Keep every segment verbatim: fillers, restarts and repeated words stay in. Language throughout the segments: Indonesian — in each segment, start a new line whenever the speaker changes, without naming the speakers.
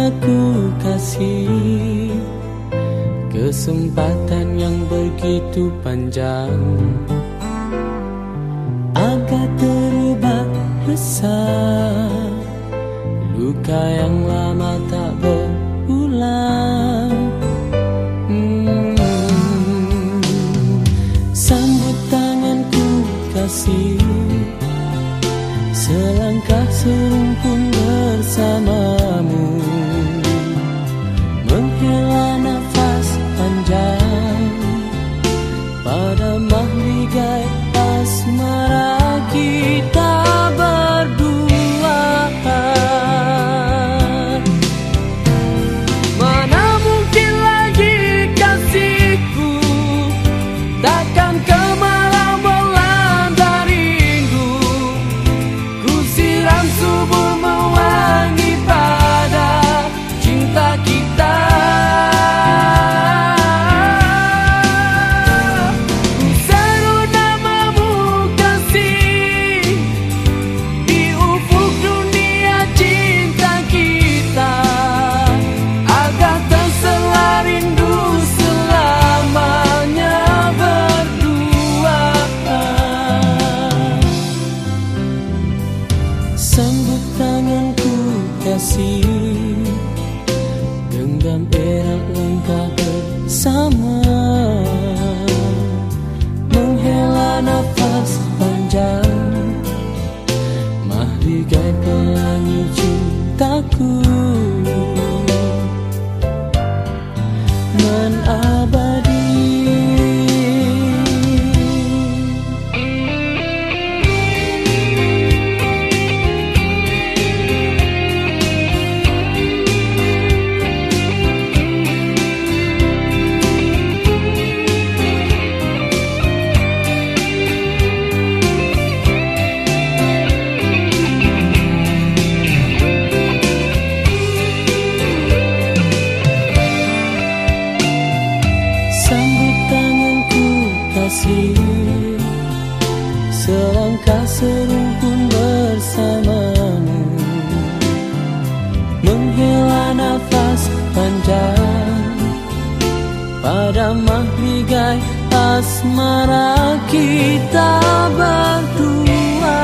aku kasih kesempatan yang begitu panjang agar terubah besar luka yang lama tak berulang. hmm. Sambut tanganku kasih, selangkah serumpun bersamamu, menghela nafas panjang pada mahligai asmara kita berdua. Mana mungkin lagi kasihku takkan kemarau melanda rindu, ku siram subuh mewangi pada cinta kita. Ku seru namamu kasih di ufuk dunia cinta kita, agar tersela rindu selamanya berdua. Sambut tanganku kasih, genggam erat langkah bersama, menghela nafas panjang mahligai pelangi cintaku nan abadi. Sambut tanganku kasih, selangkah serumpun bersamamu, menghela nafas panjang pada mahligai asmara kita berdua.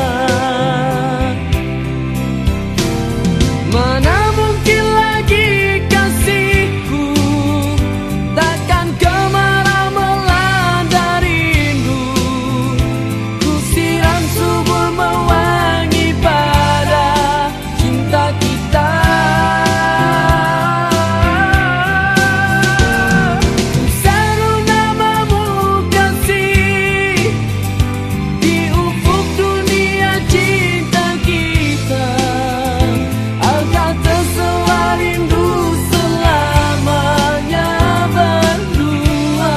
Mana mungkin lagi kasihku takkan kemarau melanda rindu, ku siram subur mewangi pada cinta kita. Ku seru namamu kasih di ufuk dunia cinta kita, agar tersela rindu selamanya berdua.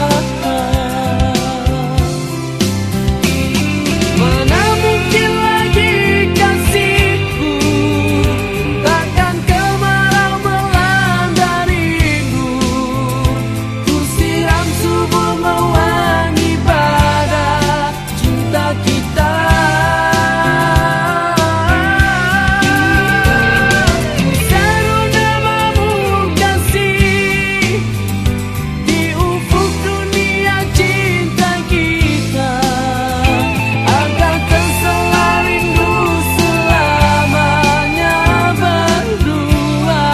Mana mungkin lagi kasihku takkan kemarau melanda rindu, ku siram subur mewangi pada cinta kita. Ku seru namamu kasih di ufuk dunia cinta kita, agar tersela rindu selamanya berdua.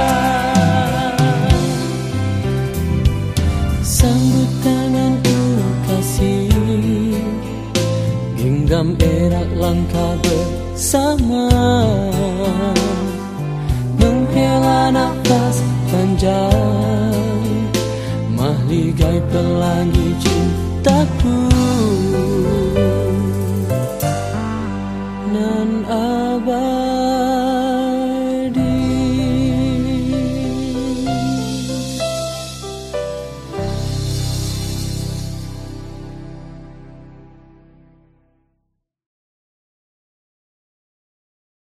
Sambut tanganku kasih, genggam erat langkah bersama, menghela nafas panjang mahligai pelangi cintaku